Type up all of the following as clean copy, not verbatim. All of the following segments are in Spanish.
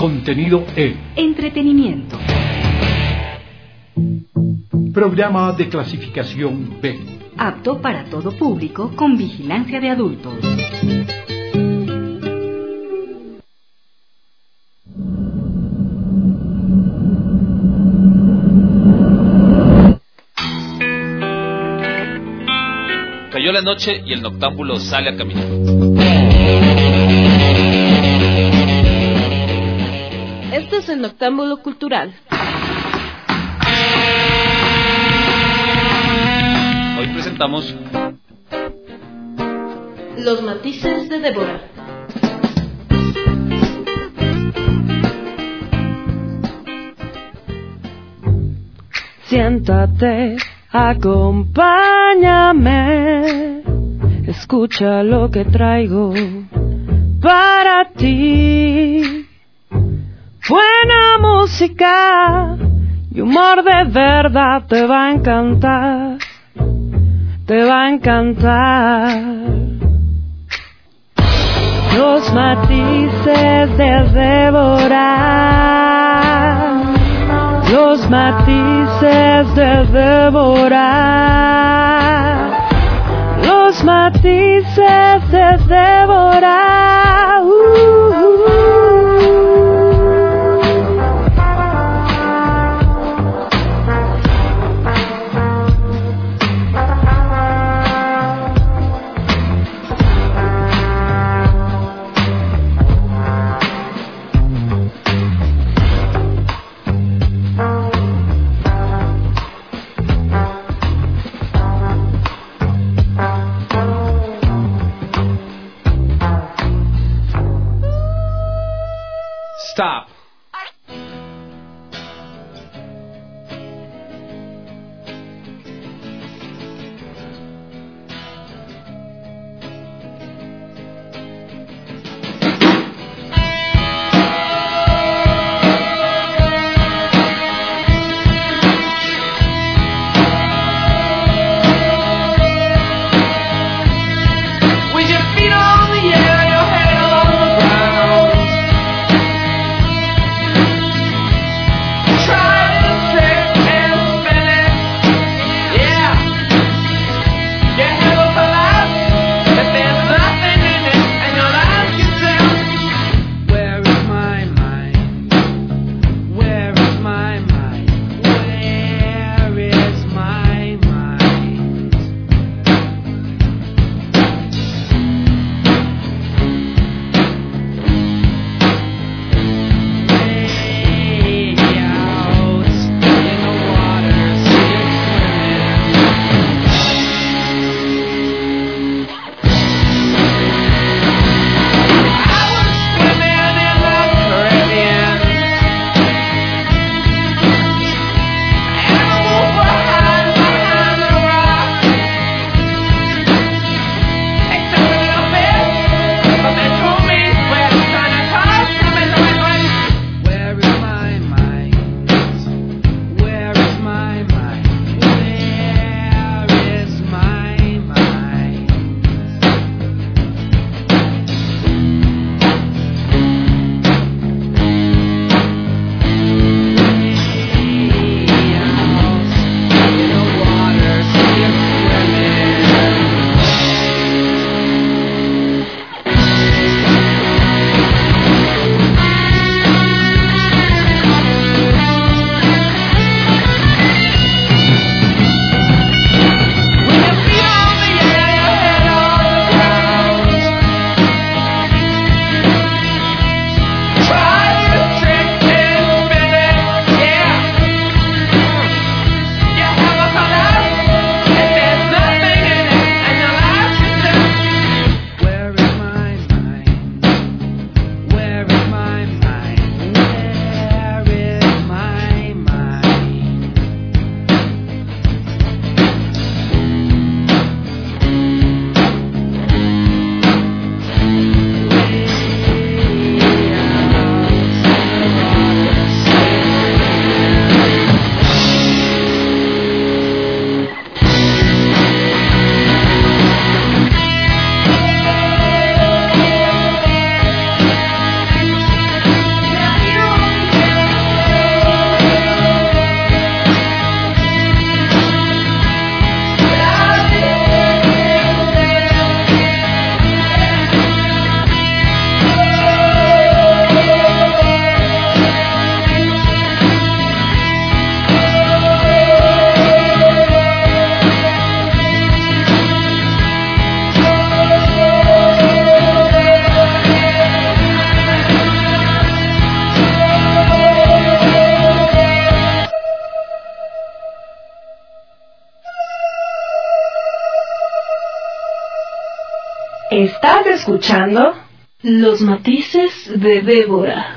Contenido E. Entretenimiento. Programa de clasificación B. Apto para todo público con vigilancia de adultos. Cayó la noche y el noctámbulo sale a caminar. Este es el Noctámbulo Cultural. Hoy presentamos Los matices de Débora. Siéntate, acompáñame, escucha lo que traigo para ti. Buena música y humor de verdad, te va a encantar, te va a encantar. Los matices de Débora, los matices de Débora, los matices de Débora. Stop. ¿Estás escuchando? Los matices de Débora.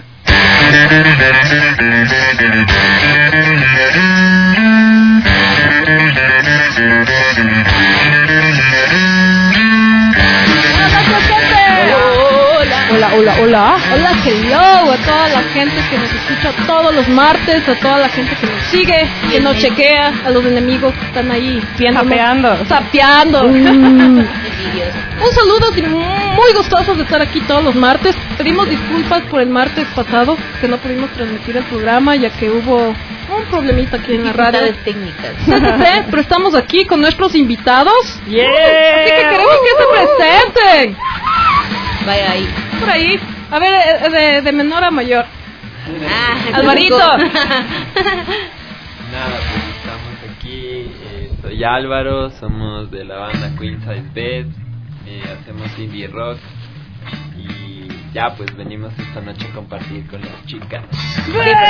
Hola, hello a toda la gente que nos escucha todos los martes, a toda la gente que nos sigue, que nos chequea, a los enemigos que están ahí sapeando. Un saludo muy gustosos de estar aquí todos los martes. Pedimos disculpas por el martes pasado que no pudimos transmitir el programa ya que hubo un problemita aquí en la radio. Técnicas. Sí, pero estamos aquí con nuestros invitados. Yeah. Así que queremos que se presenten. Vaya ahí. Por ahí. A ver, de menor a mayor. Alvarito. Nada, pues estamos aquí. Soy Álvaro, somos de la banda Queenside Bed. Hacemos indie rock. Y ya, pues venimos esta noche a compartir con las chicas un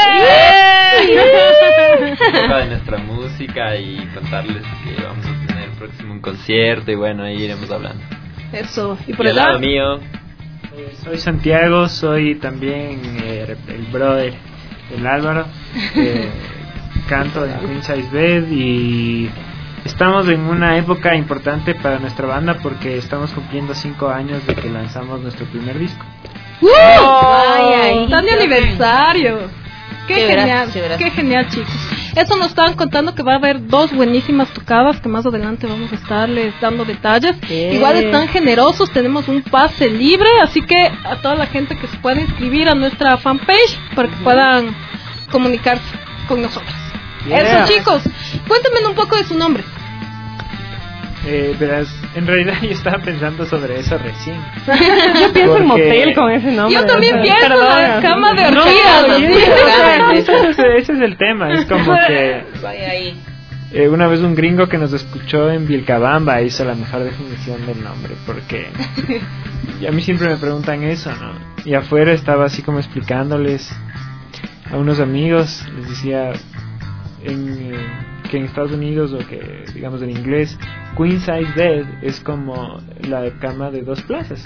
poco de nuestra música y contarles que vamos a tener próximo un concierto. Y bueno, ahí iremos hablando. Eso. Y por Y el al lado lado mío. Soy Santiago, soy también el brother del Álvaro, canto en Queenside Bed y estamos en una época importante para nuestra banda porque estamos cumpliendo 5 años de que lanzamos nuestro primer disco. ¡Están de aniversario! ¡Qué genial! ¡Qué genial, chicos! Eso nos estaban contando que va a haber 2 buenísimas tocadas que más adelante vamos a estarles dando detalles. Igual están generosos, tenemos un pase libre, así que a toda la gente que se pueda inscribir a nuestra fanpage para que puedan comunicarse con nosotros. Eso, chicos, cuéntenme un poco de su nombre. Verás, en realidad yo estaba pensando sobre eso recién. Yo pienso en motel con ese nombre. Yo también pienso en la cama de orgías. Ese es el tema, es como que Vaya ahí. una vez un gringo que nos escuchó en Vilcabamba hizo la mejor definición del nombre, porque y a mí siempre me preguntan eso, ¿no? Y afuera estaba así como explicándoles a unos amigos, les decía que en Estados Unidos, o que digamos en inglés, Queenside Bed es como la cama de 2 plazas.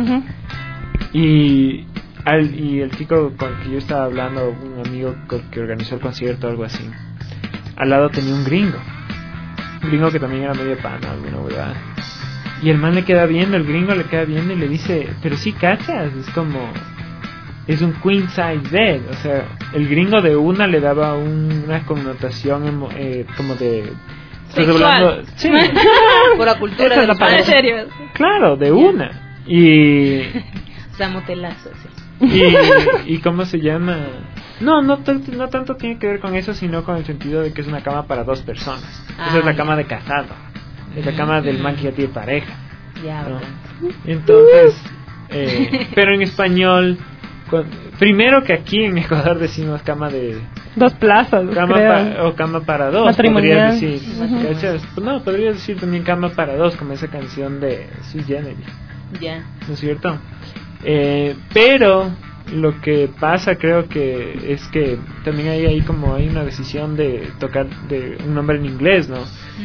Y el chico con el que yo estaba hablando, un amigo que organizó el concierto o algo así, al lado tenía un gringo que también era medio pana, alguna verdad. Y el man le queda viendo, el gringo le queda viendo y le dice, pero sí cachas, es un queen size bed. O sea, el gringo de una le daba una connotación como de sexual. Sí. Por la cultura de la ¿En serio? Claro, de una. Y o sea, motelazo, sí. y ¿cómo se llama? No tanto tiene que ver con eso, sino con el sentido de que es una cama para 2 personas. Esa es la cama de casado. Es la cama del man que ya tiene pareja. Ya, ¿no? Entonces, pero en español, primero que aquí en Ecuador decimos cama de 2 plazas, o cama para 2. Matrimonial. Podrías decir, no, podrías decir también cama para 2, como esa canción de Sui Generis. Ya. ¿No es cierto? Pero lo que pasa, creo que es que también hay como hay una decisión de tocar de un nombre en inglés, ¿no?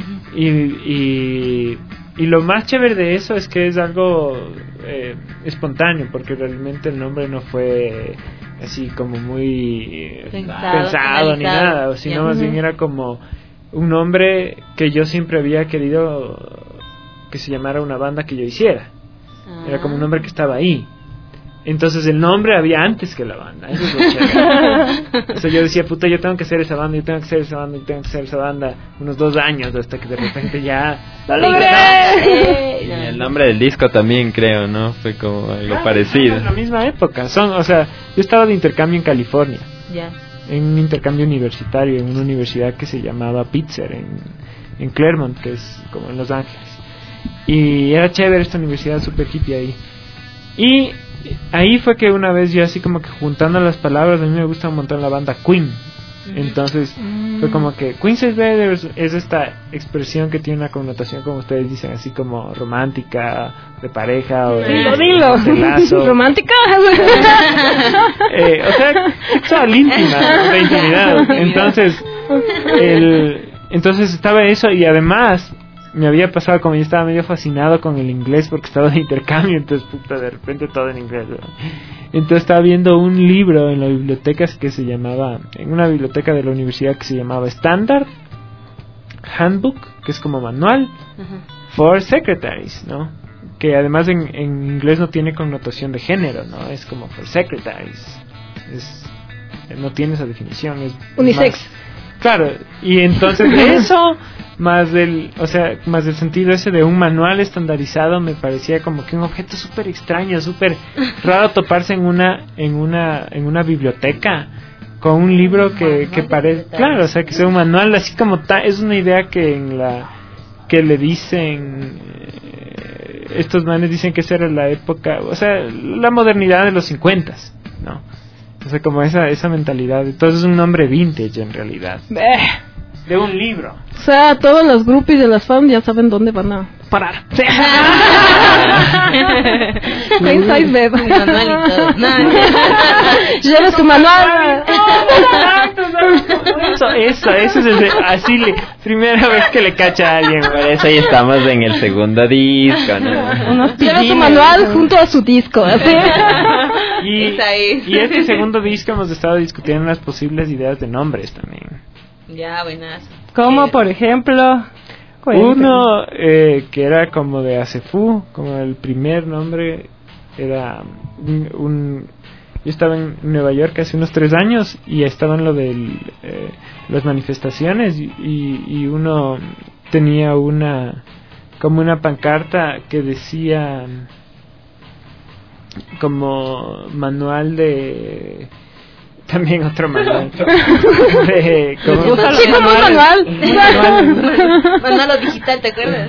Y lo más chévere de eso es que es algo espontáneo, porque realmente el nombre no fue así como muy pensado ni nada, sino más bien era como un nombre que yo siempre había querido que se llamara una banda que yo hiciera. Era como un nombre que estaba ahí. Entonces el nombre había antes que la banda. Eso es lo chévere. O sea, yo decía, puta, yo tengo que hacer esa banda, unos 2 años, hasta que de repente ya ¡lo logré! Y el nombre del disco también, creo, ¿no? Fue como algo parecido. En la misma época. O sea, yo estaba de intercambio en California. Ya. En un intercambio universitario, en una universidad que se llamaba Pitzer, en Claremont, que es como en Los Ángeles. Y era chévere esta universidad, super hippie ahí. Y ahí fue que una vez yo así como que juntando las palabras, a mí me gusta un montón la banda Queen. Entonces fue como que Queenside Bed es esta expresión que tiene una connotación, como ustedes dicen, así como romántica, de pareja o dilo. de lazo. ¿Romántica? O sea, sexual, íntima, de intimidad. Entonces estaba eso, y además me había pasado como yo estaba medio fascinado con el inglés porque estaba de intercambio, entonces puta, de repente todo en inglés, ¿no? Entonces estaba viendo un libro en la biblioteca que se llamaba, en una biblioteca de la universidad que se llamaba Standard Handbook, que es como manual for secretaries, ¿no? Que además en inglés no tiene connotación de género, ¿no? Es como for secretaries, no tiene esa definición, es unisex más, claro, y entonces eso más del sentido ese de un manual estandarizado me parecía como que un objeto súper extraño, súper raro toparse en una biblioteca con un libro que parece, claro, o sea, que sea un manual así como es una idea que que le dicen estos manes dicen que esa era la época, o sea, la modernidad de los 50s, ¿no? O sea, como esa mentalidad. Entonces es un nombre vintage en realidad. De un libro. O sea, todos los groupies de las fans ya saben dónde van a parar. Queen Size Beb. Manual y todo. Lleva su manual. Eso es así primera vez que le cacha a alguien. Por eso ahí estamos en el segundo disco, ¿no? Lleva su manual junto a su disco, así. Y este segundo disco hemos estado discutiendo las posibles ideas de nombres también. Ya, buenas. Como por ejemplo, uno que era como de Acefú, como el primer nombre era yo estaba en Nueva York hace unos 3 años y estaba en lo de las manifestaciones y uno tenía como una pancarta que decía como manual de también otro manual manual digital, ¿te acuerdas?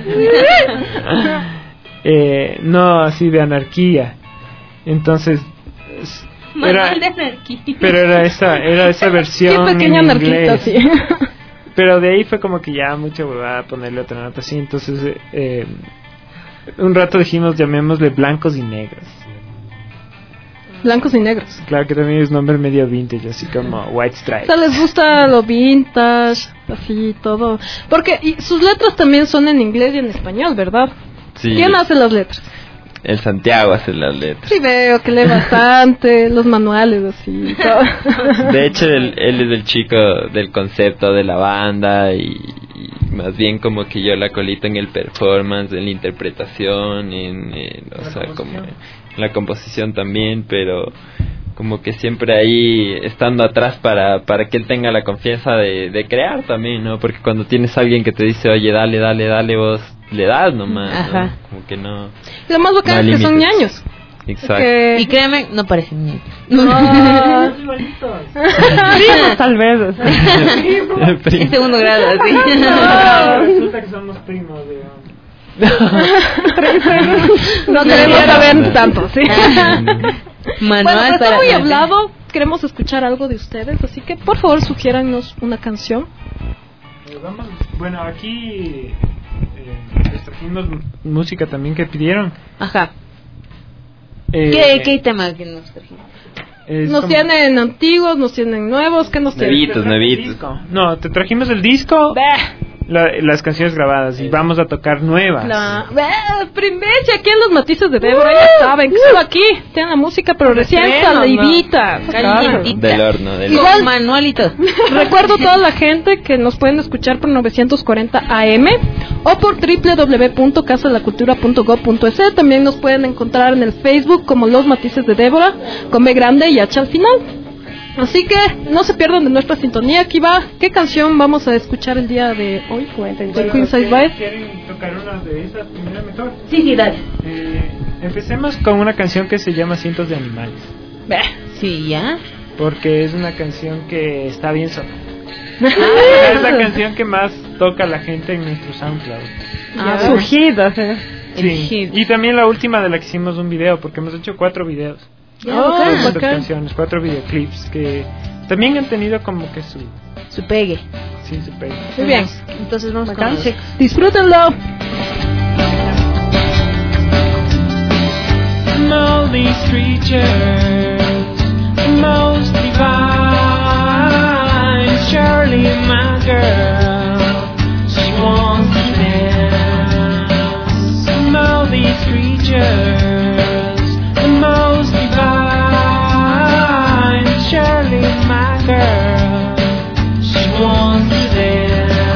No, así de anarquía. Entonces manual de anarquía. Pero era esa versión pequeña en anarquista, inglés. sí. Pero de ahí fue como que ya mucha huevada ponerle otra nota así. Entonces un rato dijimos llamémosle blancos y negros. Blancos y negros. Claro que también es nombre medio vintage, así como White Stripes. O sea, les gusta lo vintage, así todo. Porque sus letras también son en inglés y en español, ¿verdad? Sí. ¿Quién hace las letras? El Santiago hace las letras. Sí, veo que lee bastante, los manuales así. Todo. De hecho, él es el chico del concepto de la banda y más bien como que yo la colito en el performance, en la interpretación, o sea, como en la composición también, pero como que siempre ahí estando atrás para que él tenga la confianza de crear también, ¿no? Porque cuando tienes a alguien que te dice, oye, dale, vos le das nomás, ¿no? Como que no. Lo más bacán es que son ñaños. Exacto. Porque... Y créeme, no parecen ñaños. No. primos tal vez. En segundo grado, así. Resulta que somos primos, digamos. No queremos saber tanto, sí. Manual bueno, pues para está muy hablado. Queremos escuchar algo de ustedes, así que por favor sugiérannos una canción. Bueno, aquí les trajimos música también que pidieron. Ajá. ¿Qué tema que nos trajimos? Nos como... tienen antiguos, nos tienen nuevos, ¿qué nos tienen? Nuevitos. No, te trajimos el disco, las canciones grabadas y vamos a tocar nuevas. Primeche, aquí en los matices de Débora, ya saben que solo aquí tienen la música, pero recién salidita. Del horno, Igual, manual y todo. Recuerdo a toda la gente que nos pueden escuchar por 940 AM o por www.casadelacultura.gov.es. También nos pueden encontrar en el Facebook como Los Matices de Débora, con B grande y H al final. Así que no se pierdan de nuestra sintonía. Aquí va, ¿qué canción vamos a escuchar el día de hoy? De Queen Size Beb. ¿Quieren tocar una de esas primero mejor? Sí, dale. Empecemos con una canción que se llama Cientos de Animales. Sí, ¿ya? Porque es una canción que está bien sola. Es la canción que más toca la gente en nuestro SoundCloud. Su hit, sí. Y también la última de la que hicimos un video, porque hemos hecho 4 videos. Canciones, 4 videoclips que también han tenido como que su pegue. Sí, su pegue. Muy bien. Entonces vamos con los... Disfrútenlo. All these creatures, most divine. Shirley, my girl, she wants me there. creatures, the most divine. Shirley, my girl, she wants to dance.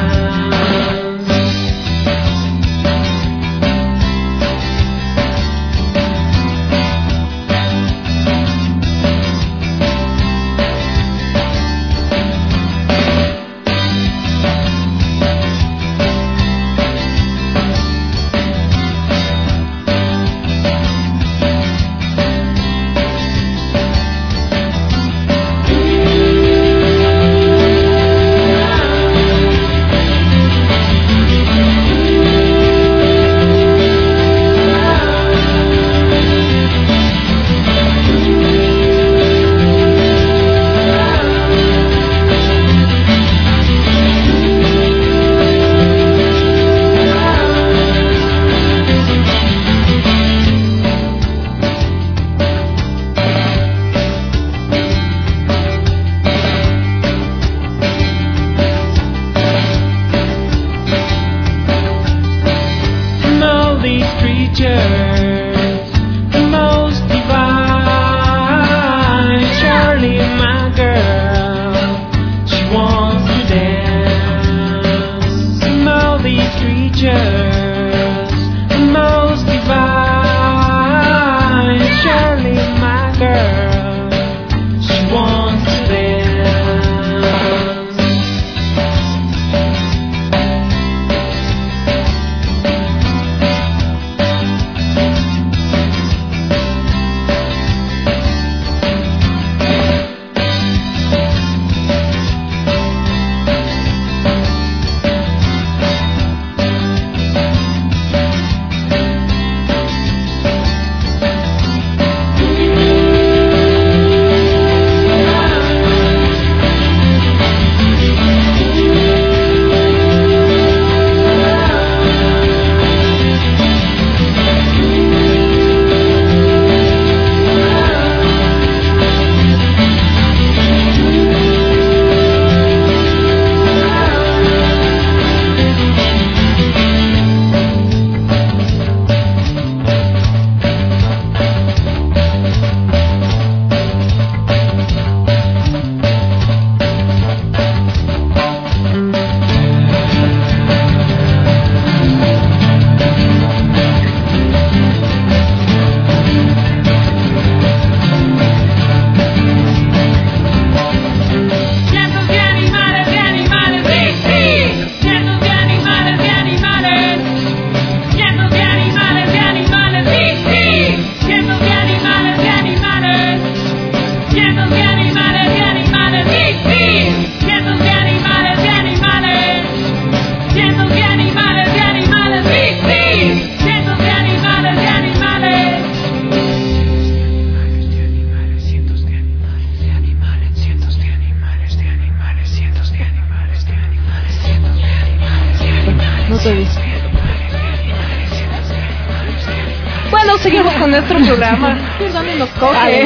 Bueno, seguimos con nuestro programa. ¿Dónde nos coge?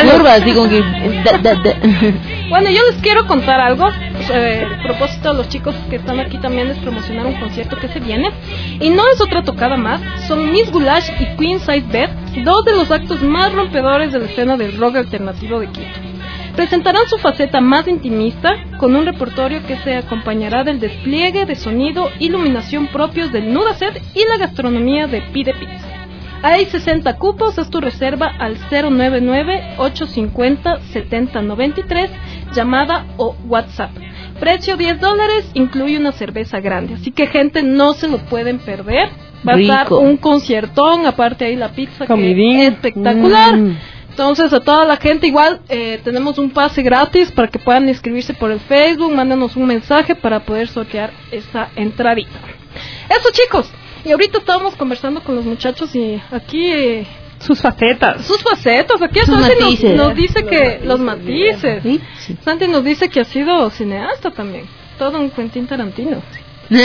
Bueno, yo les quiero contar algo. A propósito, a los chicos que están aquí también les promocionar un concierto que se viene. Y no es otra tocada más. Son Miss Goulash y Queen Size Bed, dos de los actos más rompedores de la escena del rock alternativo de Quito. Presentarán su faceta más intimista con un repertorio que se acompañará del despliegue de sonido, iluminación propios del Nuda Set y la gastronomía de Pide Pizza. Hay 60 cupos, haz tu reserva al 099-850-7093, llamada o WhatsApp. Precio $10, incluye una cerveza grande, así que gente no se lo pueden perder. Va a estar un conciertón, aparte ahí la pizza que es espectacular. Entonces a toda la gente igual tenemos un pase gratis para que puedan inscribirse por el Facebook, mándanos un mensaje para poder sortear esa entradita. Eso, chicos. Y ahorita estábamos conversando con los muchachos y aquí sus facetas, aquí Santi nos dice que los matices. ¿Sí? Santi nos dice que ha sido cineasta también, todo un Quentin Tarantino. Yo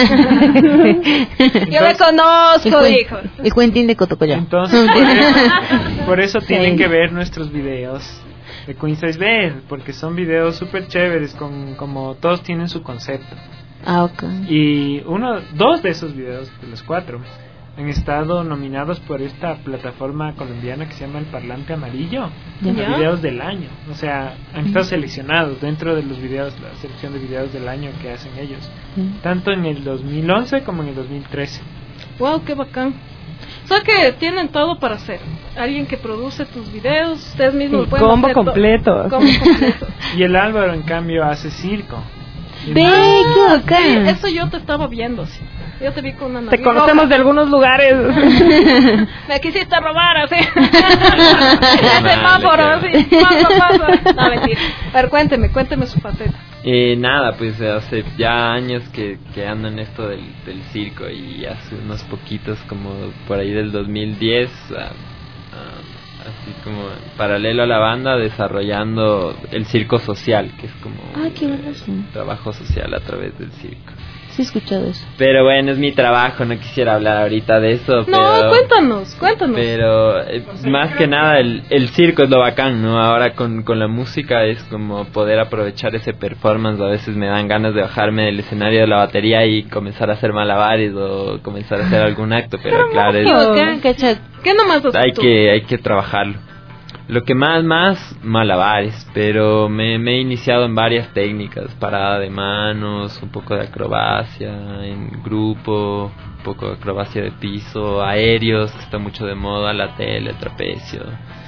le conozco, dijo. El Quentin de Cotocollá. Entonces, por eso tienen que ver nuestros videos de Queen Size Bed, porque son videos súper chéveres, como todos tienen su concepto. Ah, ok. Y dos de esos videos, de los 4, han estado nominados por esta plataforma colombiana que se llama El Parlante Amarillo, los videos del año. O sea, han estado seleccionados dentro de los videos, la selección de videos del año que hacen ellos, tanto en el 2011 como en el 2013. Wow, qué bacán. O sea que tienen todo para hacer. Alguien que produce tus videos, ustedes mismos pueden combo hacer completo. Combo completo. Y el Álvaro, en cambio, hace circo. ¡Ve, qué bacán! Sí, eso yo te estaba viendo, sí. Yo te vi con una nariz Te conocemos de algunos lugares. Me quisiste robar, así. Semáforo, así. Pasa. No, mentira. A ver, cuénteme su faceta. Nada, pues hace ya años que ando en esto del circo, y hace unos poquitos, como por ahí del 2010, así como paralelo a la banda, desarrollando el circo social, que es como un trabajo social a través del circo. Sí, he escuchado eso. Pero bueno, es mi trabajo, no quisiera hablar ahorita de eso. No, cuéntanos. Pero más que nada el circo es lo bacán, ¿no? Ahora con la música es como poder aprovechar ese performance. A veces me dan ganas de bajarme del escenario de la batería y comenzar a hacer malabares o comenzar a hacer algún acto, pero claro, ¿Qué nomás hay que trabajarlo. Lo que más malabares, pero me he iniciado en varias técnicas: parada de manos, un poco de acrobacia en grupo, un poco de acrobacia de piso, aéreos, que está mucho de moda, la tele, el trapecio.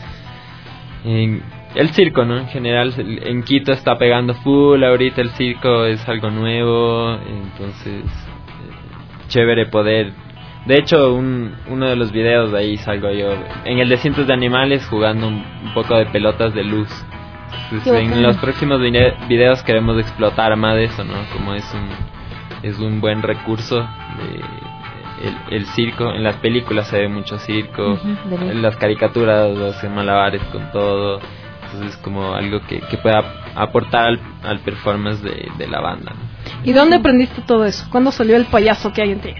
El circo, ¿no? En general, en Quito está pegando full, ahorita el circo es algo nuevo, entonces chévere poder. De hecho, uno de los videos de ahí salgo yo en el de cientos de animales jugando un poco de pelotas de luz. Entonces, en los próximos videos queremos explotar más de eso, ¿no? Como es un buen recurso el circo. En las películas se ve mucho circo, en las caricaturas hacen malabares con todo. Entonces es como algo que pueda aportar al performance de la banda, ¿no? ¿Y dónde aprendiste todo eso? ¿Cuándo salió el payaso que hay en ti?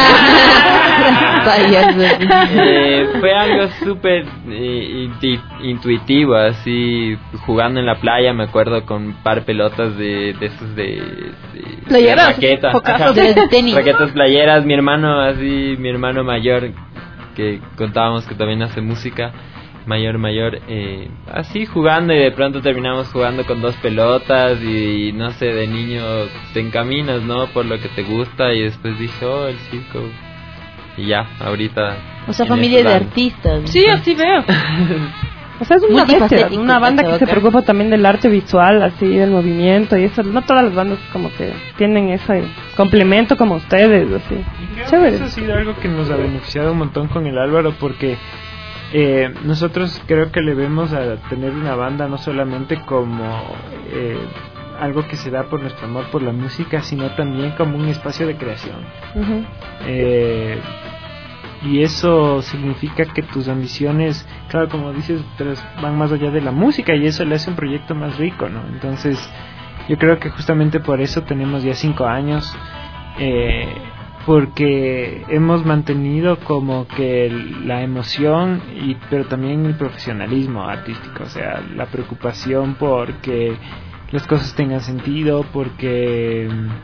Fue algo súper intuitivo, así jugando en la playa, me acuerdo, con un par de pelotas de esos de playeras, raqueta, raquetas playeras. Mi hermano mayor, que contábamos que también hace música, mayor, así jugando, y de pronto terminamos jugando con 2 pelotas y no sé, de niño te encaminas, ¿no? Por lo que te gusta, y después dije, el circo, y ya, ahorita. O sea, familia de artistas, ¿no? Sí, así veo. O sea, es una banda que se preocupa también del arte visual, así, del movimiento y eso. No todas las bandas como que tienen ese complemento como ustedes, así. Chévere. Eso ha sido algo que nos ha beneficiado un montón con el Álvaro, porque nosotros creo que le vemos a tener una banda no solamente como algo que se da por nuestro amor por la música, sino también como un espacio de creación. Y eso significa que tus ambiciones, claro, como dices, van más allá de la música, y eso le hace un proyecto más rico, ¿no? Entonces yo creo que justamente por eso tenemos ya 5 años, porque hemos mantenido como que la emoción, pero también el profesionalismo artístico, o sea, la preocupación porque las cosas tengan sentido, porque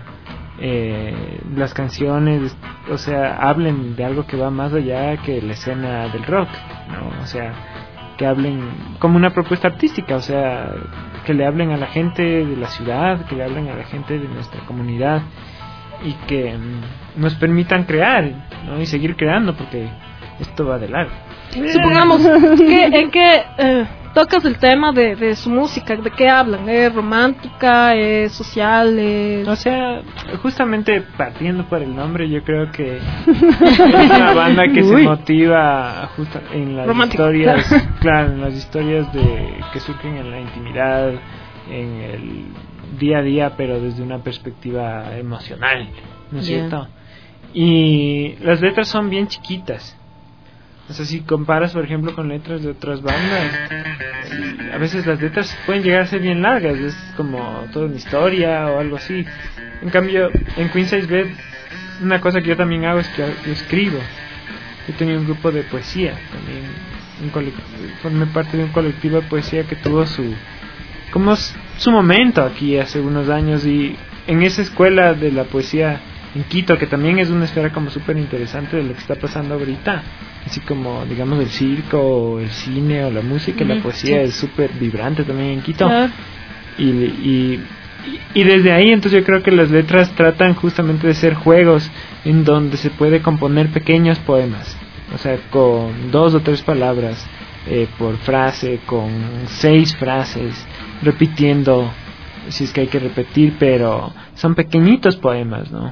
las canciones, o sea, hablen de algo que va más allá que la escena del rock, ¿no? O sea, que hablen como una propuesta artística, o sea, que le hablen a la gente de la ciudad, que le hablen a la gente de nuestra comunidad, y que nos permitan crear, ¿no? Y seguir creando, porque esto va de largo. Supongamos en que tocas el tema de su música, ¿de qué hablan? ¿Es romántica? ¿Es social? O sea, justamente partiendo por el nombre, yo creo que es una banda que se motiva justo en las historias, claro, en las historias que surgen en la intimidad, en el día a día, pero desde una perspectiva emocional, ¿no es cierto? Y las letras son bien chiquitas. O sea, si comparas, por ejemplo, con letras de otras bandas, a veces las letras pueden llegar a ser bien largas, es como toda una historia o algo así. En cambio, en Queen Size Bed, una cosa que yo también hago es que yo escribo. Yo tenía un grupo de poesía también, formé parte de un colectivo de poesía que tuvo su momento aquí hace unos años, y en esa escuela de la poesía en Quito, que también es una esfera como súper interesante de lo que está pasando ahorita, así como digamos el circo o el cine o la música y la poesía es súper vibrante también en Quito. Y desde ahí entonces yo creo que las letras tratan justamente de ser juegos en donde se puede componer pequeños poemas, o sea, con 2 o 3 palabras por frase, con 6 frases, repitiendo si es que hay que repetir, pero son pequeñitos poemas, ¿no?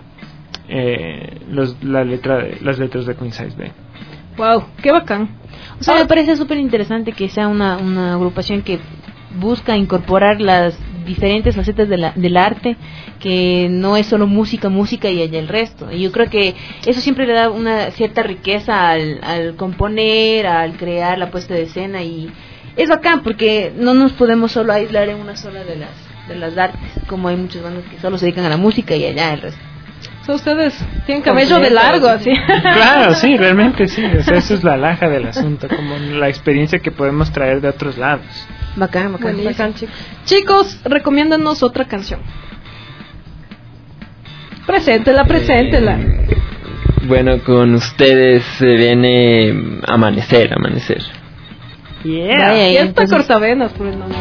Las letras de Queen Size Bay. Wow, qué bacán. O sea, me parece súper interesante que sea una agrupación que busca incorporar las diferentes facetas del arte, que no es solo música y el resto. Y yo creo que eso siempre le da una cierta riqueza al componer, al crear la puesta de escena, y es bacán porque no nos podemos solo aislar en una sola de las artes, como hay muchas bandas que solo se dedican a la música y allá el resto. O sea, ustedes tienen cabello de largo, así. Claro, sí, realmente sí. O sea, eso es la alhaja del asunto, como la experiencia que podemos traer de otros lados. Bacán, chicos. Chicos, recomiéndanos otra canción. Preséntela. Bueno, con ustedes se viene Amanecer. Yeah. Y esta cortavenas, por el nombre.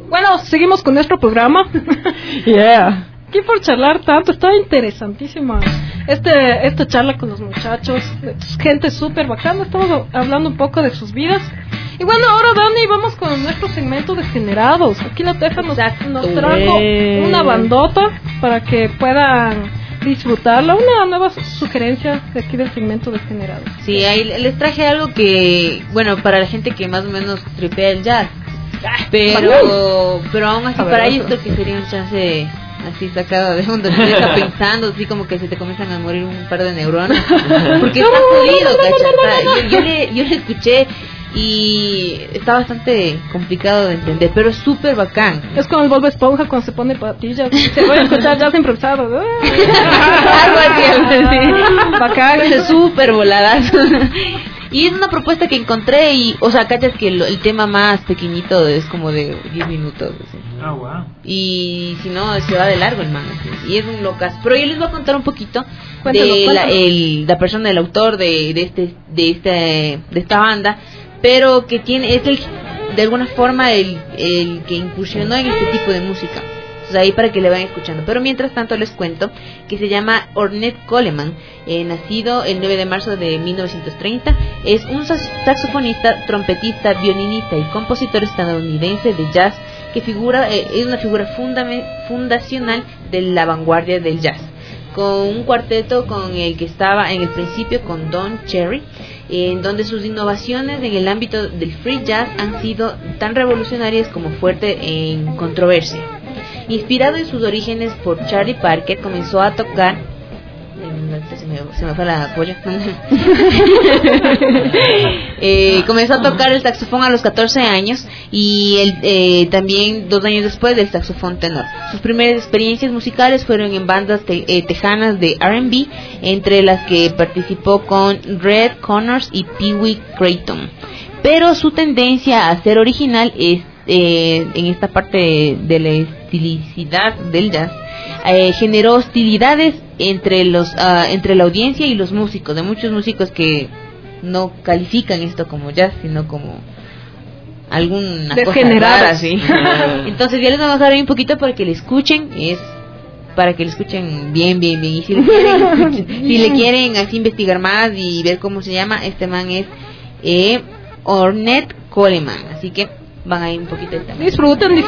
Bueno, seguimos con nuestro programa. Yeah. Aquí por charlar tanto, está interesantísima esta charla con los muchachos, gente súper bacana, estamos hablando un poco de sus vidas. Y bueno, ahora Dani, vamos con nuestro segmento Degenerados. Aquí la Tefa nos trajo una bandota para que puedan disfrutarla, una nueva sugerencia de aquí del segmento Degenerados. Sí, ahí les traje algo que, bueno, para la gente que más o menos tripea el jazz, pero aún así para ellos creo que sería un chance así sacado de onda, te está pensando así como que se te comienzan a morir un par de neuronas porque está jodido, ¿cachai? Yo le escuché y está bastante complicado de entender, pero es súper bacán. Es como el Bob Esponja cuando se pone patillas, se puede escuchar jazz improvisado. Algo así, bacán, es súper voladazo. Y es una propuesta que encontré y, o sea, cachas que el tema más pequeñito es como de 10 minutos. Ah, wow. Y si no, se va de largo el man. Así. Y es un locas. Pero yo les voy a contar un poquito Cuéntalo. la persona, el autor de esta banda, pero que es de alguna forma el que incursionó en este tipo de música. Ahí para que le vayan escuchando. Pero mientras tanto les cuento que se llama Ornette Coleman, nacido el 9 de marzo de 1930. Es un saxofonista, trompetista, violinista y compositor estadounidense de jazz que es una figura fundacional de la vanguardia del jazz, con un cuarteto con el que estaba en el principio con Don Cherry, en donde sus innovaciones en el ámbito del free jazz han sido tan revolucionarias como fuerte en controversia. Inspirado en sus orígenes por Charlie Parker, comenzó a tocar... se me fue la polla. Comenzó a tocar el saxofón a los 14 años y también 2 años después del saxofón tenor. Sus primeras experiencias musicales fueron en bandas tejanas de R&B, entre las que participó con Red Connors y Pee Wee Creighton. Pero su tendencia a ser original es en esta parte de la estilicidad del jazz, generó hostilidades entre la audiencia y los músicos, de muchos músicos que no califican esto como jazz, sino como alguna cosa rara, ¿sí? Entonces ya les vamos a dar un poquito para que le escuchen, para que le escuchen bien, y si le quieren así investigar más y ver cómo se llama, este man es Ornette Coleman, así que van a ir un poquito de tema. Disfruten.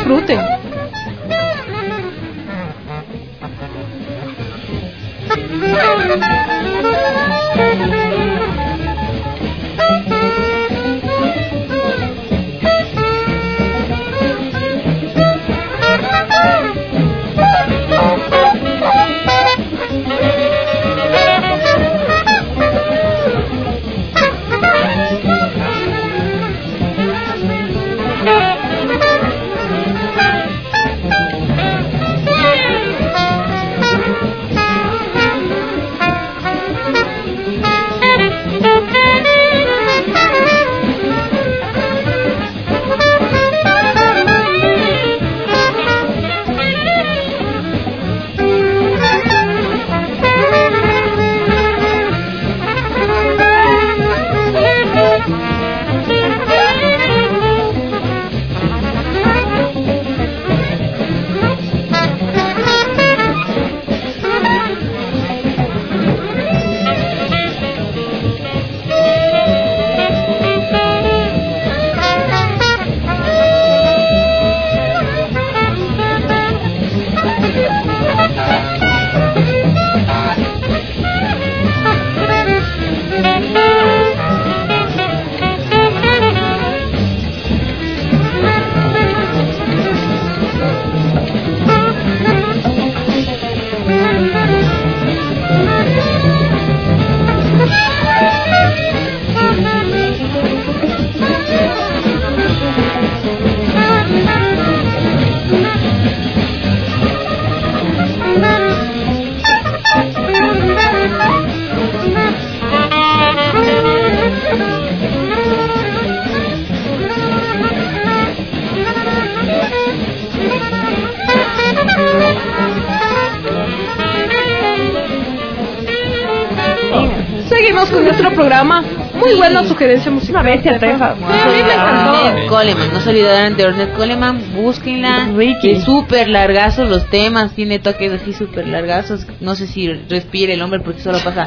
Seguimos con nuestro programa. Muy buena sugerencia musical. Una bestia, Tefa. Sí, a mí me encantó. Coleman. No se olvidaran de Ornette Coleman, búsquenla. Es súper largazo los temas, tiene toques así súper largazos. No sé si respire el hombre porque solo pasa.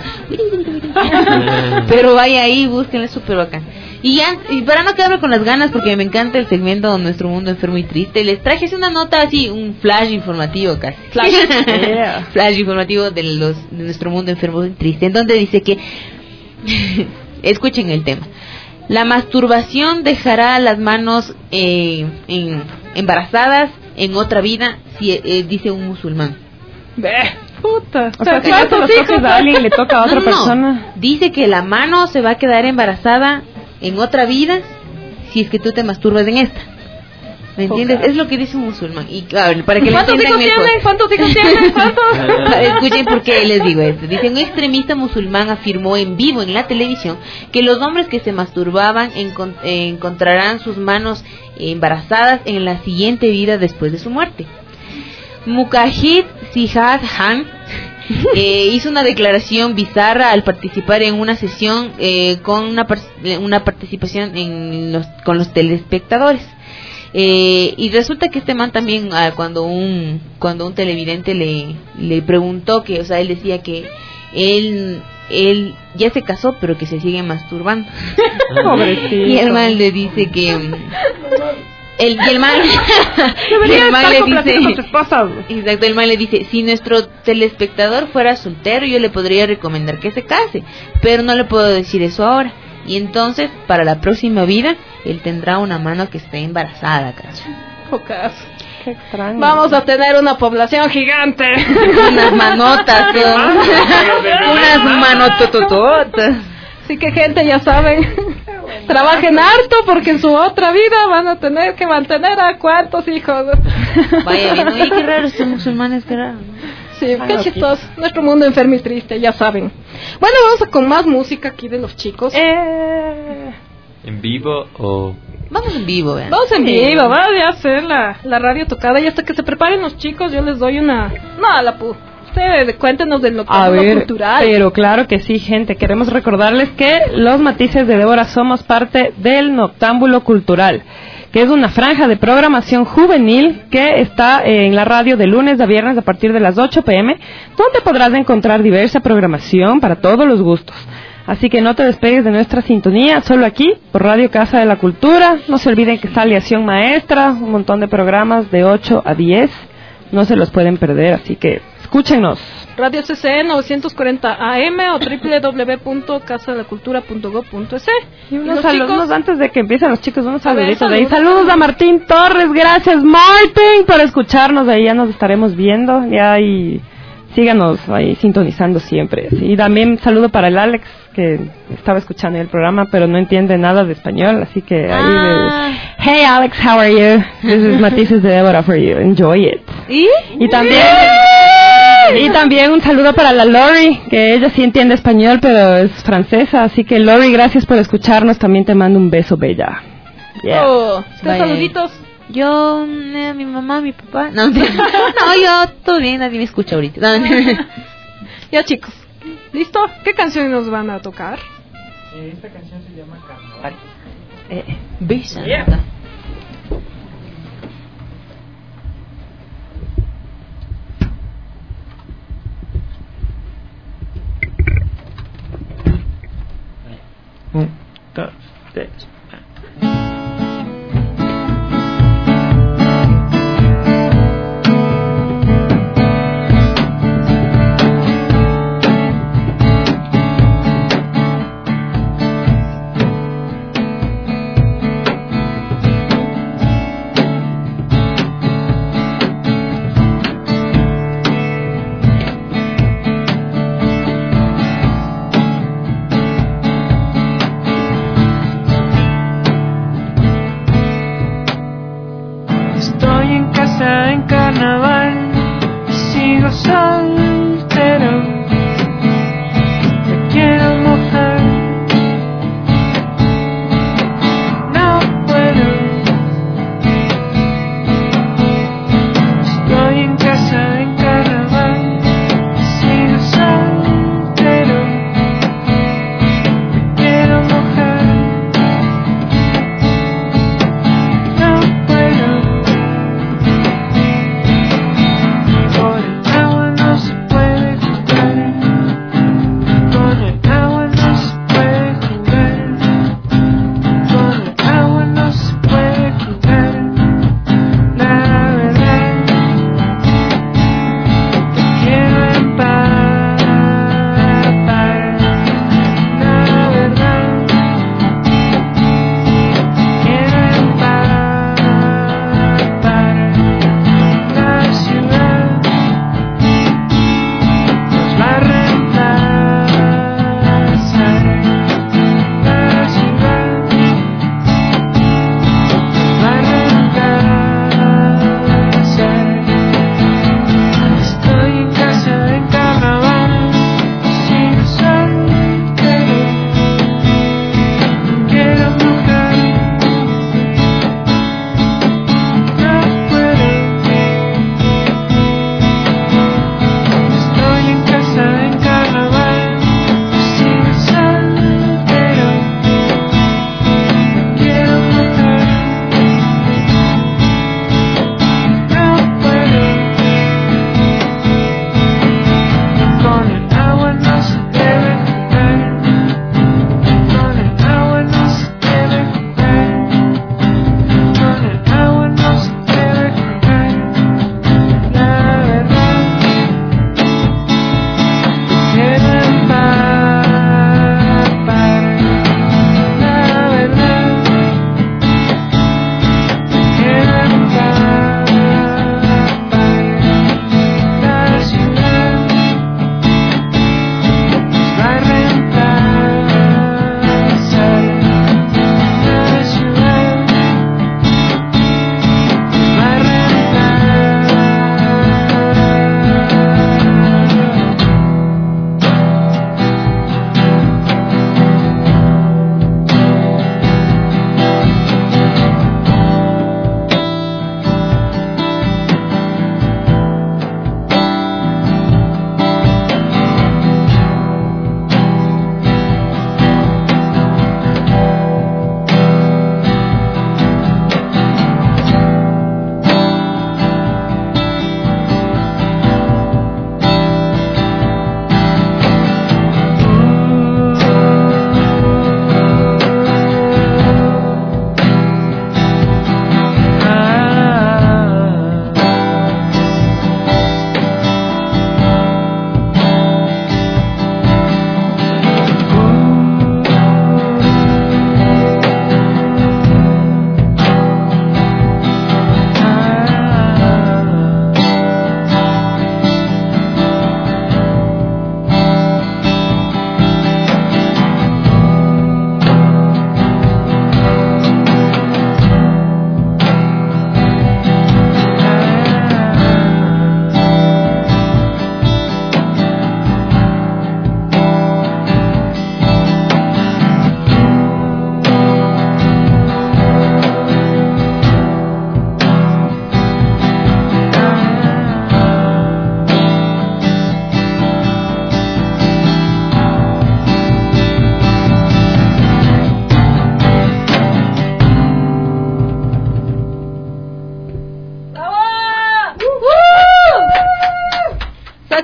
Pero vaya ahí, búsquenla, es súper bacán. Y para no quedarme con las ganas, porque me encanta el segmento Nuestro Mundo Enfermo y Triste, les traje una nota así, un flash informativo casi. Flash informativo de Nuestro Mundo Enfermo y Triste, en donde dice que, escuchen el tema, la masturbación dejará las manos embarazadas en otra vida, dice un musulmán. Puta. O sea, ¿cuántos hijos a alguien le toca a otra persona? Dice que la mano se va a quedar embarazada en otra vida si es que tú te masturbas en esta. ¿Me entiendes? Es lo que dice un musulmán. Y claro, para que ¿Cuántos hijos tienen? Escuchen por qué les digo esto. Dice, un extremista musulmán afirmó en vivo en la televisión que los hombres que se masturbaban encontrarán sus manos embarazadas en la siguiente vida después de su muerte. Mujahid Sihad Khan hizo una declaración bizarra al participar en una sesión con una participación con los telespectadores. Y resulta que este man también, cuando un televidente le preguntó que, o sea, él decía que él ya se casó pero que se sigue masturbando. Y el man le dice que el man le dice, si nuestro telespectador fuera soltero, yo le podría recomendar que se case, pero no le puedo decir eso ahora. Y entonces, para la próxima vida, él tendrá una mano que esté embarazada, ¿cacho? Qué extraño. Vamos a tener una población gigante. Unas manotas, unas manototototas. Así que, gente, ya saben, trabajen harto porque en su otra vida van a tener que mantener a cuántos hijos. Vaya bien, oye, qué raro estos musulmanes, qué raro. Sí, qué chistoso. Nuestro mundo enfermo y triste, ya saben. Bueno, vamos con más música aquí de los chicos. ¿En vivo o...? Vamos en vivo, vean. Vamos en vivo, vamos a hacer la radio tocada y hasta que se preparen los chicos yo les doy una... No, la pu... Cuéntenos del noctámbulo cultural. Pero claro que sí, gente. Queremos recordarles que los Matices de Débora somos parte del Noctámbulo Cultural, que es una franja de programación juvenil que está en la radio de lunes a viernes a partir de las 8 p.m., donde podrás encontrar diversa programación para todos los gustos. Así que no te despegues de nuestra sintonía, solo aquí, por Radio Casa de la Cultura. No se olviden que está Aleación Maestra, un montón de programas de 8 a 10. No se los pueden perder, así que escúchenos. Radio CCE 940 AM o www.casadelacultura.gov.es. Y unos saludos antes de que empiecen los chicos, unos saluditos de ahí. Saludos a Martín Torres, gracias Martín por escucharnos, ahí ya nos estaremos viendo, ya y síganos ahí sintonizando siempre. Y también saludo para el Alex, que estaba escuchando el programa pero no entiende nada de español, así que ahí hey Alex, how are you? This is Matices de Débora for you, enjoy it. Y también un saludo para la Lori, que ella sí entiende español pero es francesa, así que Lori, gracias por escucharnos, también te mando un beso bella. ¿Tres saluditos? Yo, mi mamá, mi papá. No, yo, todo bien, nadie me escucha ahorita. Ya, chicos, ¿listo? ¿Qué canción nos van a tocar? Esta canción se llama Carnaval. Besa. Un, dos, tres. En carnaval sigo soltero, me quiero mojar, no puedo. Estoy en casa en carnaval, sigo soltero, me quiero mojar.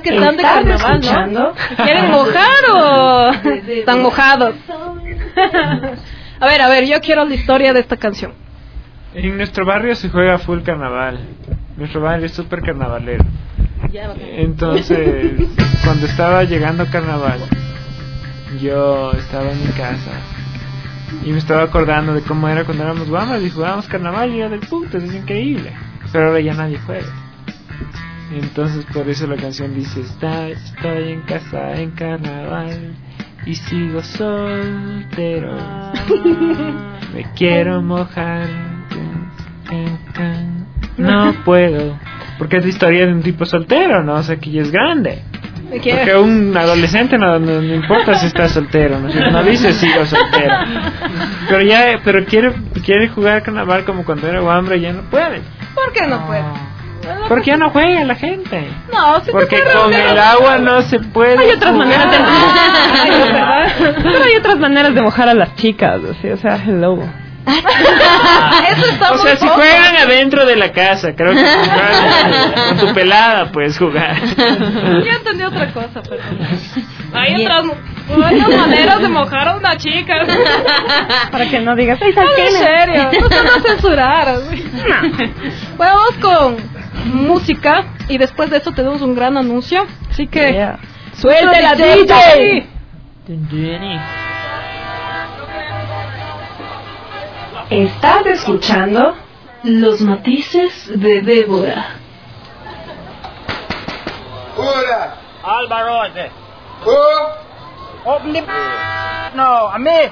que están de carnaval, ¿no? ¿Quieren mojar o están mojados? A ver, yo quiero la historia de esta canción. En nuestro barrio se juega full carnaval. Nuestro barrio es súper carnavalero. Entonces, cuando estaba llegando carnaval, yo estaba en mi casa y me estaba acordando de cómo era cuando éramos guamas y jugábamos carnaval y era del puto, es increíble. Pero ahora ya nadie juega. Entonces por eso la canción dice: estoy en casa en carnaval y sigo soltero. Me quiero mojar, no puedo. Porque es la historia de un tipo soltero, ¿no? O sea, que ya es grande. Porque un adolescente no importa si está soltero, no dice sigo soltero. Pero quiere jugar carnaval como cuando era hombre y ya no puede. ¿Por qué no puede? Porque ya no juega la gente. No, si porque con el agua no se puede. Hay otras maneras de pero hay otras maneras de mojar a las chicas, o sea, hello. Eso está o sea, si juegan adentro de la casa, creo que con tu pelada puedes jugar. Yo entendí otra cosa, pero hay otras maneras de mojar a una chica. Para que no digas, ¡ay, en serio! No se va a censurar. Vamos con música y después de eso tenemos un gran anuncio. Así que ¡suelte la DJ! Estás escuchando Los Matices de Débora. Hola. Álvaro. No, a mí.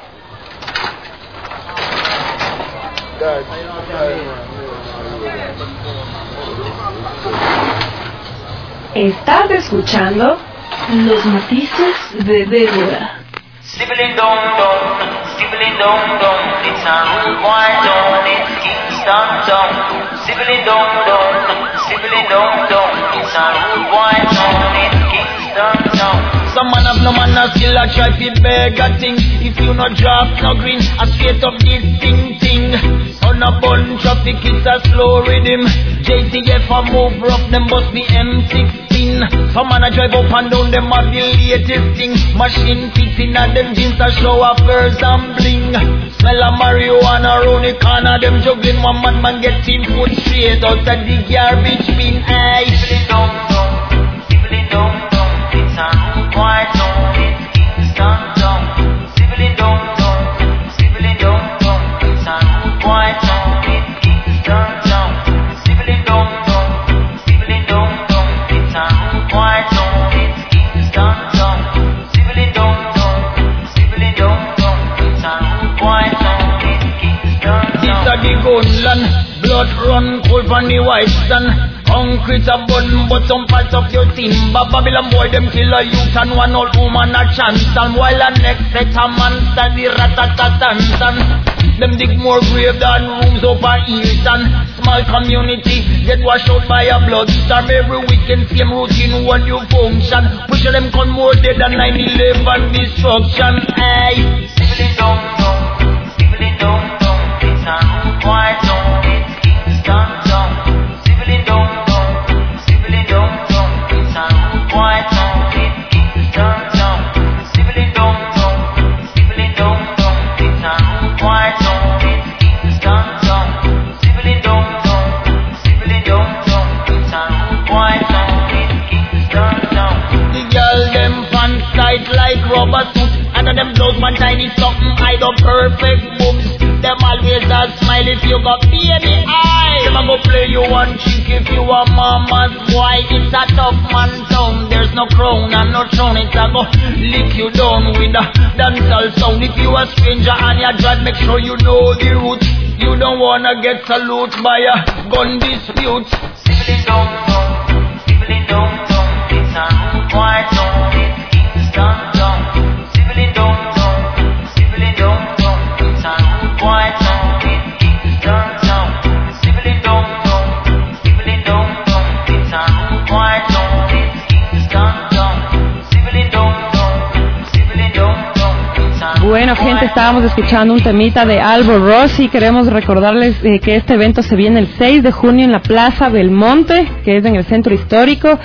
Estás escuchando Los Matices de Débora. Sibling dong dong, sibling dong dong, it's a rude boy town, it's Kingston town. Sibling dong dong, sibling dong dong, it's a rude boy town, it's Kingston town. Some man have no man, still a try to beg a thing. If you no drop, no green, I straight up this ting. On a bun traffic, it's a slow rhythm. JTF a move rough, them must be M16. Some man a drive up and down, them have the latest thing. Machine fitting and them jeans a show off furs and bling. Smell of marijuana round the corner, them juggling. One man get 10 foot straight out of the garbage bin. Hey, sibling dong dong, sibling dong dong, it's a rude boy town, it's Kingston town. Sibling dong dong, sibling dong dong, it's a rude boy town, it's Kingston town. Sibling dong dong, sibling dong dong, it's a rude boy town, it's Kingston town. Sibling dong dong, sibling dong dong, it's a rude boy town, it's Kingston town. This a the gunland, blood run cold from the white sun. Concrete a bun, but some parts of your timber. Babylon boy, them kill a youth and one old woman a chance. And while the next set a monster, the rat-a-tat-tan-tan. Them dig more grave than rooms up a Easton. Small community, get washed out by a bloodstorm. Every weekend, same routine, one new function. Push them con more dead than 9/11 destruction. Hey, sibling dong dong, sibling dong dong, it's a rude boy town, it's Kingston town. Sibling dong dong, sibling dong dong, it's a rude boy town, it's Kingston town. Sibling dong dong, sibling dong dong, it's a rude boy town, it's Kingston town. Sibling dong dong, sibling dong dong, it's a rude boy town, it's Kingston town. The girl them pants tight like rubber suit, and them blouse man tiny something hide up perfect boobs. Them always a smile if you got baby eyes. Them a go play you one chick if you a mama's boy. It's a tough man town, there's no crown and no throne. It's a go lick you down with a dancehall sound. If you a stranger and you drive, make sure you know the route. You don't wanna get salute by a gun dispute. Sibling dong dong, sibling dong dong, it's a rude boy town, it's Kingston town. Sibling dong dong, sibling dong dong, it's a rude boy town, it's Kingston town. Sibling dong dong, sibling dong dong, it's a rude boy town, it's Kingston town. Sibling dong dong, sibling dong dong, it's a rude. Bueno, gente, estábamos escuchando un temita de Albo Rossi. Queremos recordarles que este evento se viene el 6 de junio en la Plaza Belmonte, que es en el centro histórico.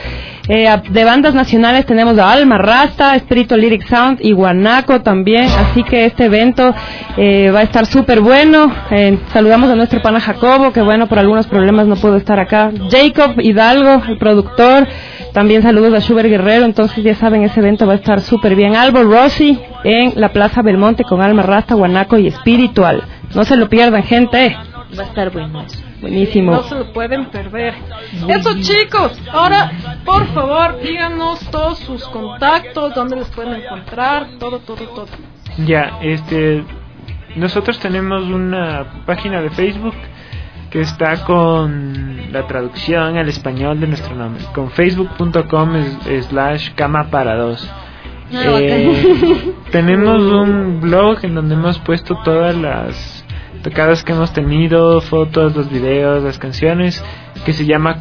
De bandas nacionales tenemos a Alma Rasta, Espíritu Lyric Sound y Guanaco también, así que este evento va a estar súper bueno. Saludamos a nuestro pana Jacobo, que bueno, por algunos problemas no pudo estar acá. Jacob Hidalgo, el productor, también saludos a Schubert Guerrero. Entonces ya saben, ese evento va a estar súper bien. Albo Rossi en la Plaza Belmonte con Alma Rasta, Guanaco y Espiritual. No se lo pierdan, gente. Va a estar bueno eso. Buenísimo. No se lo pueden perder. Eso, chicos. Ahora, por favor, díganos todos sus contactos, dónde les pueden encontrar, todo. Ya, nosotros tenemos una página de Facebook que está con la traducción al español de nuestro nombre, con facebook.com/cama para dos. Tenemos un blog en donde hemos puesto todas las tocadas que hemos tenido, fotos, los videos, las canciones, que se llama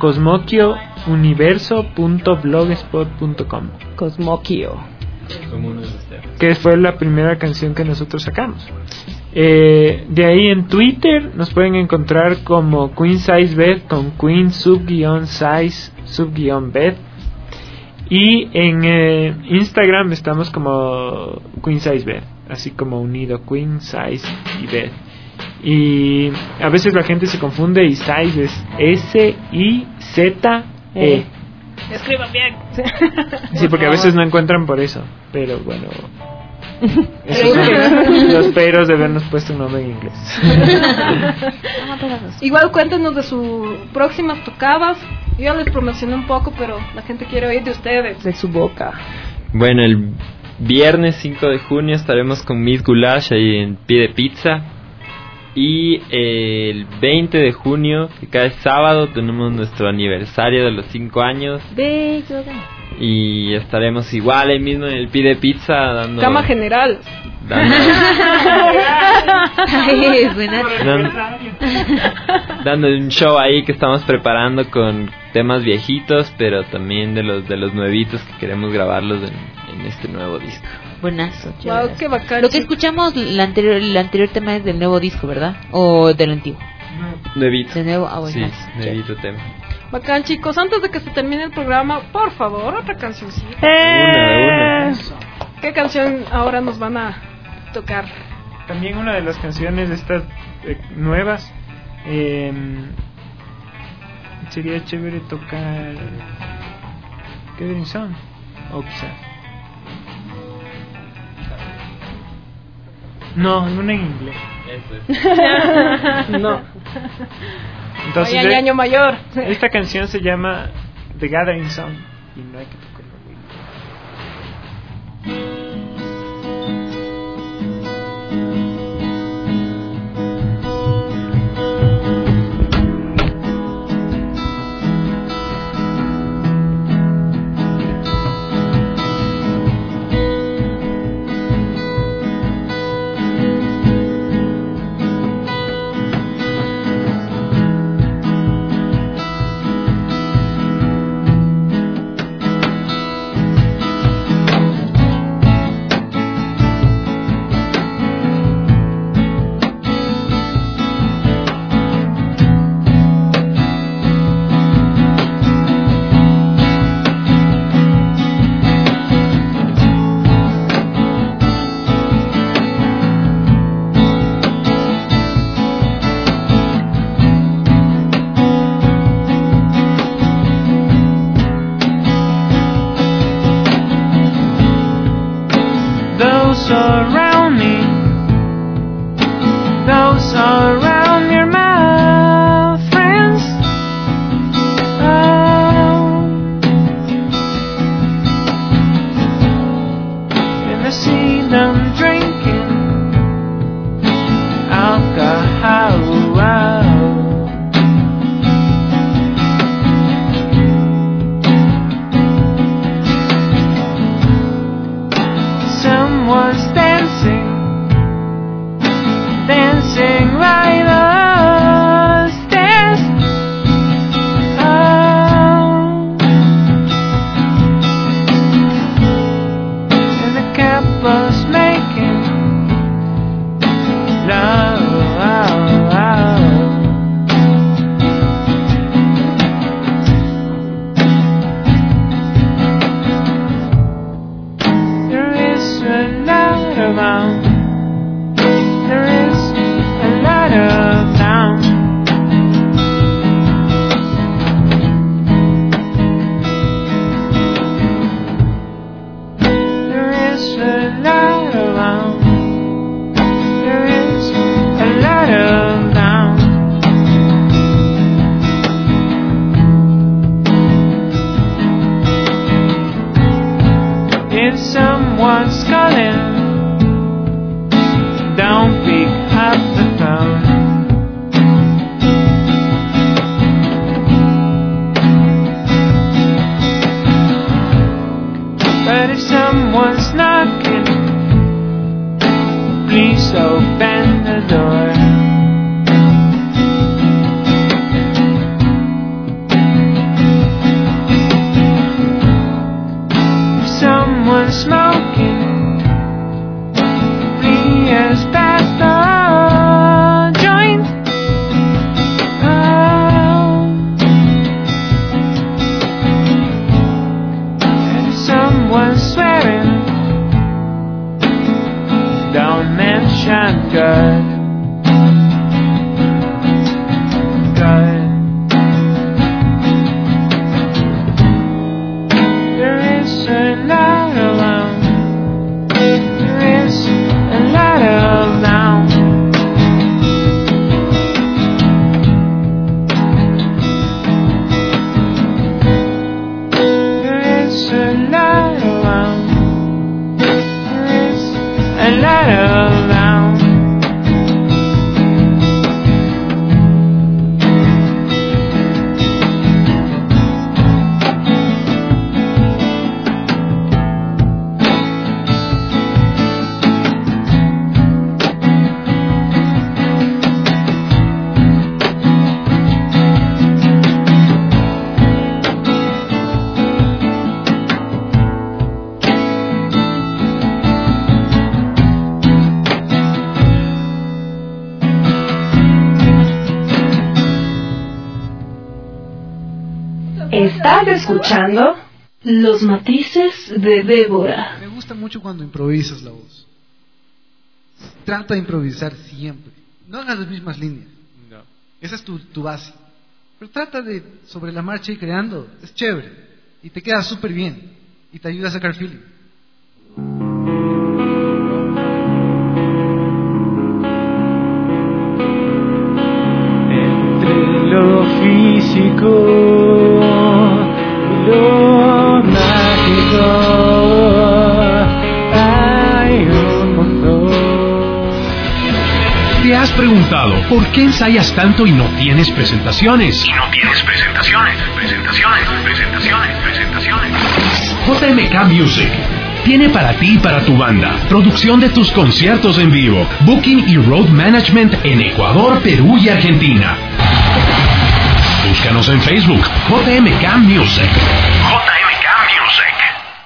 cosmokiouniverso.blogspot.com. Cosmokio, que fue la primera canción que nosotros sacamos. De ahí en Twitter nos pueden encontrar como Queen Size Bed, con Queen _size_bed, y en Instagram estamos como Queen Size Bed, así como unido, Queen Size y Bed. Y a veces la gente se confunde y Size es S-I-Z-E. Escriban bien. Sí, porque a veces no encuentran por eso, pero bueno, esos son los peros de habernos puesto un nombre en inglés. Igual cuéntenos de sus próximas tocadas. Yo ya les promocioné un poco, pero la gente quiere oír de ustedes, de su boca. Bueno, el viernes 5 de junio estaremos con Miss Goulash ahí en Pide Pizza. Y el 20 de junio, que cae sábado, tenemos nuestro aniversario de los 5 años. Y estaremos igual ahí mismo en el Pide Pizza dando... Cama general. Dando un show ahí que estamos preparando con temas viejitos, pero también de los nuevitos que queremos grabarlos en este nuevo disco. Buenazo. Wow, qué bacán. Lo que escuchamos, el anterior tema es del nuevo disco, ¿verdad? ¿O del antiguo? Nuevito. De nuevo, bueno. Sí, nuevito tema. Bacán, chicos. Antes de que se termine el programa, por favor, otra cancioncita. Una. ¿Qué canción ahora nos van a tocar? También una de las canciones de estas nuevas, sería chévere tocar Gathering Song, o quizás no, una en inglés. No. Entonces, Oye, año mayor. Esta canción se llama The Gathering Song y no hay que tocarlo. ¿Estás escuchando? Los matices de Débora. Me gusta mucho cuando improvisas la voz. Trata de improvisar siempre. No hagas las mismas líneas. No. Esa es tu base. Pero trata de, sobre la marcha, ir creando. Es chévere. Y te queda súper bien. Y te ayuda a sacar feeling. Entre lo físico y lo mágico hay un montón. ¿Te has preguntado por qué ensayas tanto y no tienes presentaciones? JMK Music tiene para ti y para tu banda producción de tus conciertos en vivo, booking y road management en Ecuador, Perú y Argentina. Búscanos en Facebook, JMK Music. JMK Music.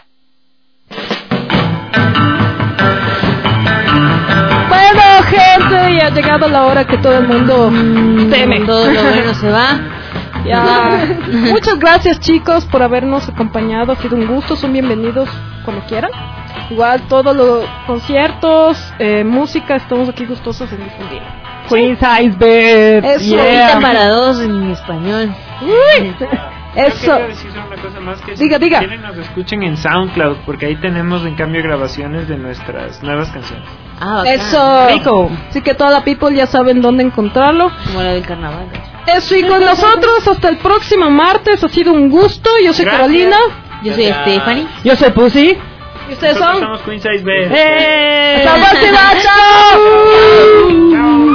Bueno, gente, ya ha llegado la hora que todo el mundo teme. Todo lo bueno se va. Ya. Muchas gracias, chicos, por habernos acompañado. Ha sido un gusto, son bienvenidos cuando quieran. Igual todos los conciertos, música, estamos aquí gustosos en difundir. Queen Size Bed. Eso. Yeah. Para dos en español. Uy. Eso. Quiero decir una cosa más que diga. Si quieren nos escuchen en SoundCloud, porque ahí tenemos en cambio grabaciones de nuestras nuevas canciones. Ah, bacán. Eso. Rico. Así que toda la people ya saben dónde encontrarlo. Como la del carnaval. Eso, y con nosotros hasta el próximo martes. Ha sido un gusto. Yo soy Gracias. Carolina. Yo soy Stephanie. Yo soy Pussy. ¿Y ustedes Nosotros son? somos Queen Size Bed. ¡Hasta la próxima! ¡Chao!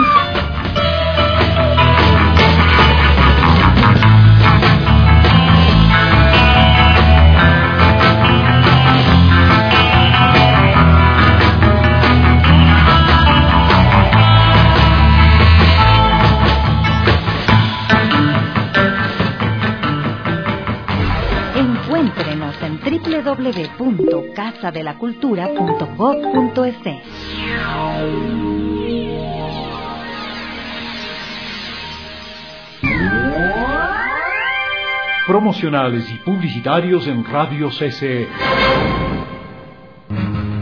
Encuéntrenos en www.casadelacultura.gov.es. Promocionales y publicitarios en Radio CC.